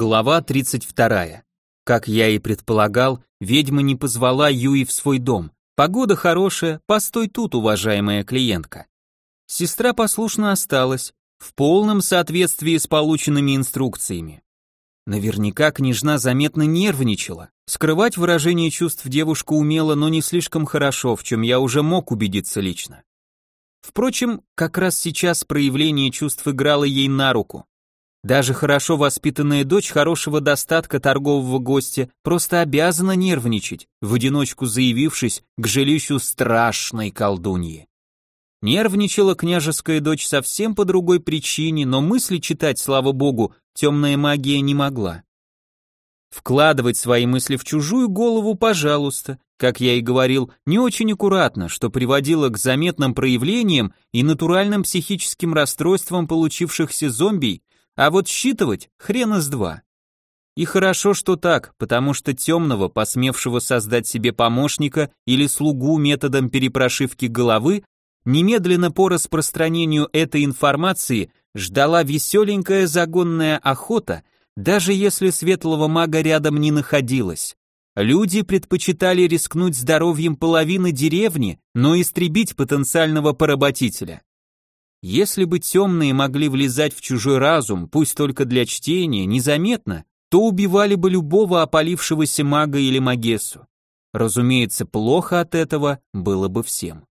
Глава 32. Как я и предполагал, ведьма не позвала Юи в свой дом. Погода хорошая, постой тут, уважаемая клиентка. Сестра послушно осталась, в полном соответствии с полученными инструкциями. Наверняка княжна заметно нервничала. Скрывать выражение чувств девушка умела, но не слишком хорошо, в чем я уже мог убедиться лично. Впрочем, как раз сейчас проявление чувств играло ей на руку. Даже хорошо воспитанная дочь хорошего достатка торгового гостя просто обязана нервничать, в одиночку заявившись к жилищу страшной колдуньи. Нервничала княжеская дочь совсем по другой причине, но мысли читать, слава богу, темная магия не могла. Вкладывать свои мысли в чужую голову, пожалуйста, как я и говорил, не очень аккуратно, что приводило к заметным проявлениям и натуральным психическим расстройствам получившихся зомби. А вот считывать хрена с два. И хорошо, что так, потому что темного, посмевшего создать себе помощника или слугу методом перепрошивки головы, немедленно по распространению этой информации ждала веселенькая загонная охота, даже если светлого мага рядом не находилось. Люди предпочитали рискнуть здоровьем половины деревни, но истребить потенциального поработителя. Если бы темные могли влезать в чужой разум, пусть только для чтения, незаметно, то убивали бы любого опалившегося мага или магессу. Разумеется, плохо от этого было бы всем.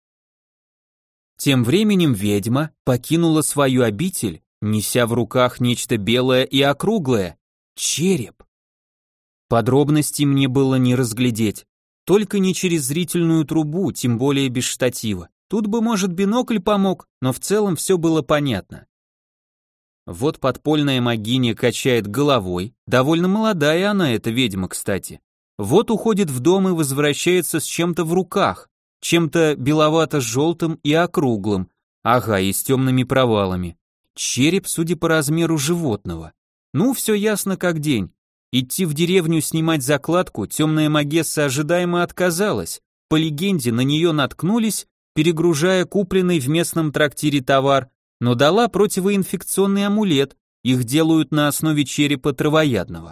Тем временем ведьма покинула свою обитель, неся в руках нечто белое и округлое — череп. Подробностей мне было не разглядеть, только не через зрительную трубу, тем более без штатива. Тут бы, может, бинокль помог, но в целом все было понятно. Вот подпольная магиня качает головой, довольно молодая она, эта ведьма, кстати. Вот уходит в дом и возвращается с чем-то в руках, чем-то беловато-желтым и округлым, ага, и с темными провалами. Череп, судя по размеру животного. Ну, все ясно как день. Идти в деревню снимать закладку темная магесса ожидаемо отказалась. По легенде, на нее наткнулись, перегружая купленный в местном трактире товар, но дала противоинфекционный амулет, их делают на основе черепа травоядного.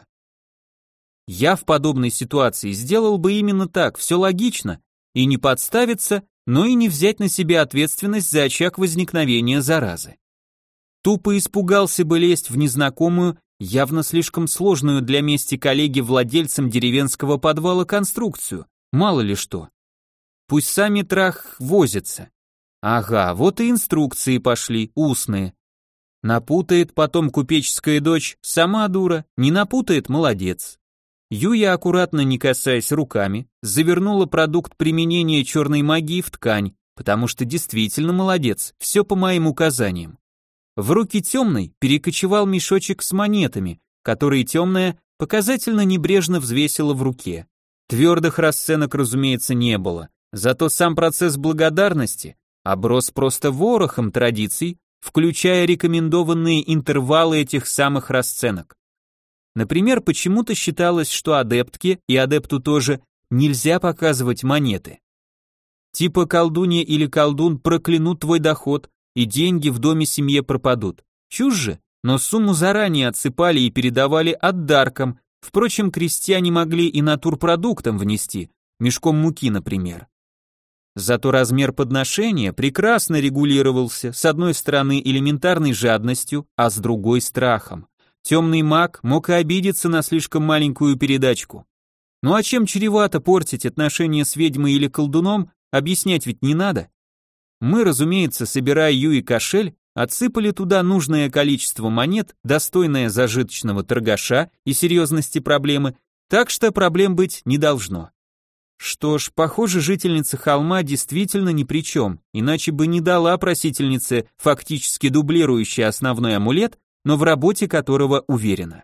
Я в подобной ситуации сделал бы именно так, все логично, и не подставиться, но и не взять на себя ответственность за очаг возникновения заразы. Тупо испугался бы лезть в незнакомую, явно слишком сложную для мести коллеги владельцам деревенского подвала конструкцию, мало ли что. Пусть сами трах возятся. Ага, вот и инструкции пошли, устные. Напутает потом купеческая дочь, сама дура, не напутает, молодец. Юя, аккуратно не касаясь руками, завернула продукт применения черной магии в ткань, потому что действительно молодец, все по моим указаниям. В руки темной перекочевал мешочек с монетами, которые темная показательно небрежно взвесила в руке. Твердых расценок, разумеется, не было. Зато сам процесс благодарности оброс просто ворохом традиций, включая рекомендованные интервалы этих самых расценок. Например, почему-то считалось, что адептке, и адепту тоже, нельзя показывать монеты. Типа колдунья или колдун проклянут твой доход, и деньги в доме семье пропадут. Чушь же, но сумму заранее отсыпали и передавали отдаркам, впрочем, крестьяне могли и натурпродуктом внести, мешком муки, например. Зато размер подношения прекрасно регулировался, с одной стороны элементарной жадностью, а с другой страхом. Темный маг мог и обидеться на слишком маленькую передачку. Ну а чем чревато портить отношения с ведьмой или колдуном, объяснять ведь не надо. Мы, разумеется, собирая Юи кошель, отсыпали туда нужное количество монет, достойное зажиточного торгаша и серьезности проблемы, так что проблем быть не должно. Что ж, похоже, жительница холма действительно ни при чем, иначе бы не дала просительнице фактически дублирующий основной амулет, но в работе которого уверена.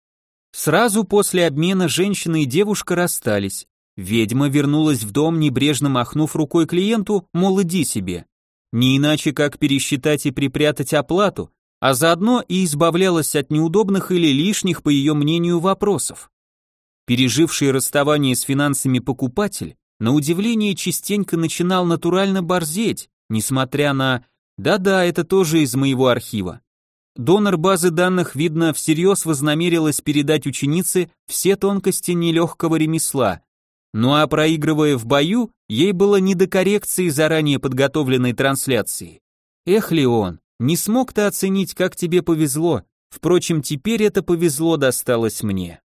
Сразу после обмена женщина и девушка расстались. Ведьма вернулась в дом, небрежно махнув рукой клиенту, мол, иди себе. Не иначе, как пересчитать и припрятать оплату, а заодно и избавлялась от неудобных или лишних, по ее мнению, вопросов. Переживший расставание с финансами покупатель, на удивление, частенько начинал натурально борзеть, несмотря на... Да-да, это тоже из моего архива. донор базы данных, видно, всерьез вознамерилась передать ученице все тонкости нелегкого ремесла. Ну а проигрывая в бою, ей было не до коррекции заранее подготовленной трансляции. Эх, Леон, не смог ты оценить, как тебе повезло. Впрочем, теперь это повезло досталось мне.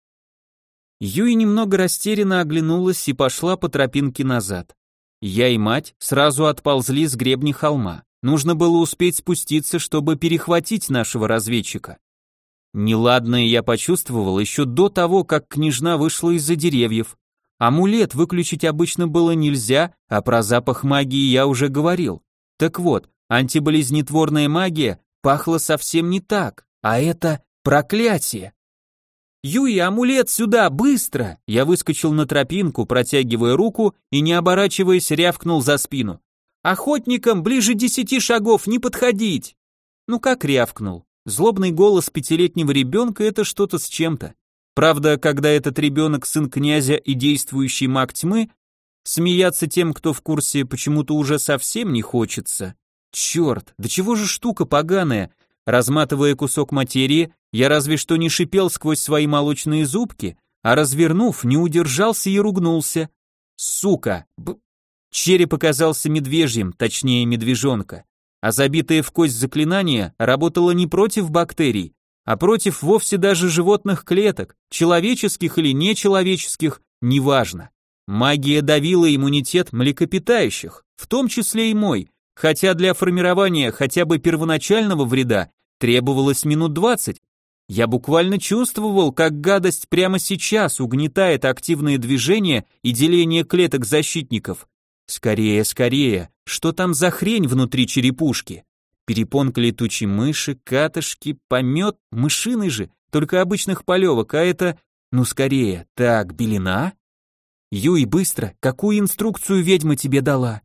Юй немного растерянно оглянулась и пошла по тропинке назад. Я и мать сразу отползли с гребня холма. Нужно было успеть спуститься, чтобы перехватить нашего разведчика. Неладное я почувствовал еще до того, как княжна вышла из-за деревьев. Амулет выключить обычно было нельзя, а про запах магии я уже говорил. Так вот, антиболезнетворная магия пахла совсем не так, а это проклятие. «Юй, амулет сюда, быстро!» Я выскочил на тропинку, протягивая руку и, не оборачиваясь, рявкнул за спину. «Охотникам ближе 10 шагов не подходить!» Ну как рявкнул? Злобный голос пятилетнего ребенка — это что-то с чем-то. Правда, когда этот ребенок сын князя и действующий маг тьмы, смеяться тем, кто в курсе, почему-то уже совсем не хочется. Черт, да чего же штука поганая? Разматывая кусок материи, я разве что не шипел сквозь свои молочные зубки, а развернув, не удержался и ругнулся. Сука! Череп оказался медвежьим, точнее медвежонка, а забитое в кость заклинание работало не против бактерий, а против вовсе даже животных клеток, человеческих или нечеловеческих, неважно. Магия давила иммунитет млекопитающих, в том числе и мой, хотя для формирования хотя бы первоначального вреда требовалось минут 20. Я буквально чувствовал, как гадость прямо сейчас угнетает активные движения и деление клеток защитников. Скорее, скорее, что там за хрень внутри черепушки? Перепонка летучей мыши, катышки, помет, мышиный же, только обычных полевок, а это... Ну скорее, так, белина? Юй, быстро, какую инструкцию ведьма тебе дала?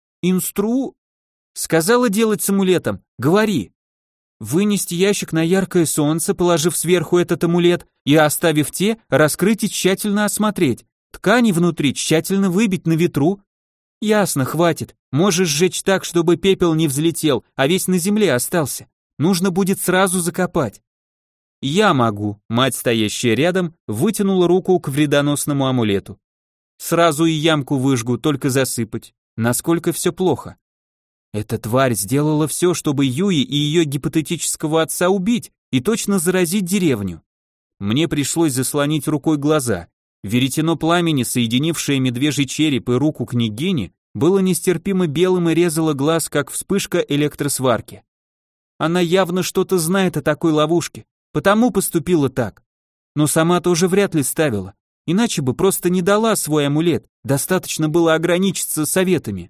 Сказала делать с амулетом, говори. Вынести ящик на яркое солнце, положив сверху этот амулет, и, оставив те, раскрыть и тщательно осмотреть. Ткани внутри тщательно выбить на ветру. Ясно, хватит. Можешь сжечь так, чтобы пепел не взлетел, а весь на земле остался. Нужно будет сразу закопать. Я могу. Мать, стоящая рядом, вытянула руку к вредоносному амулету. Сразу и ямку выжгу, только засыпать. Насколько все плохо. Эта тварь сделала все, чтобы Юи и ее гипотетического отца убить и точно заразить деревню. Мне пришлось заслонить рукой глаза. Веретено пламени, соединившее медвежий череп и руку княгини, было нестерпимо белым и резало глаз, как вспышка электросварки. Она явно что-то знает о такой ловушке, потому поступила так. Но сама тоже вряд ли ставила, иначе бы просто не дала свой амулет, достаточно было ограничиться советами.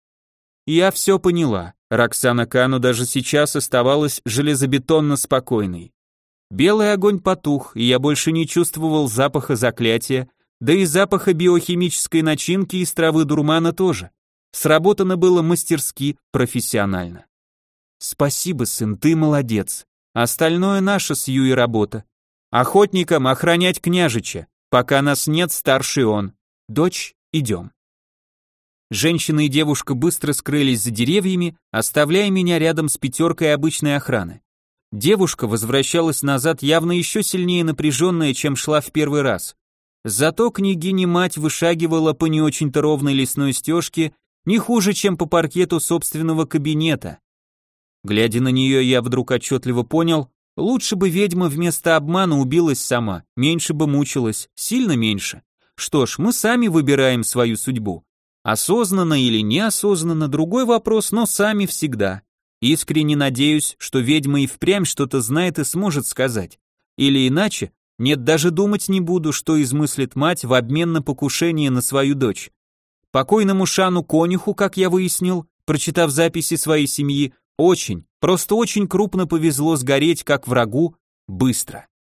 Я все поняла. Роксана Кану даже сейчас оставалась железобетонно спокойной. Белый огонь потух, и я больше не чувствовал запаха заклятия, да и запаха биохимической начинки из травы дурмана тоже. Сработано было мастерски, профессионально. Спасибо, сын, ты молодец. Остальное наша с Юей работа. Охотникам охранять княжича. Пока нас нет, старший он. Дочь, идем. Женщина и девушка быстро скрылись за деревьями, оставляя меня рядом с пятеркой обычной охраны. Девушка возвращалась назад явно еще сильнее напряженная, чем шла в первый раз. Зато княгиня-мать вышагивала по не очень-то ровной лесной стежке, не хуже, чем по паркету собственного кабинета. Глядя на нее, я вдруг отчетливо понял, лучше бы ведьма вместо обмана убилась сама, меньше бы мучилась, сильно меньше. Что ж, мы сами выбираем свою судьбу. Осознанно или неосознанно, другой вопрос, но сами всегда. Искренне надеюсь, что ведьма и впрямь что-то знает и сможет сказать. Или иначе, нет, даже думать не буду, что измыслит мать в обмен на покушение на свою дочь. Покойному Шану Конюху, как я выяснил, прочитав записи своей семьи, очень, просто очень крупно повезло сгореть как врагу быстро.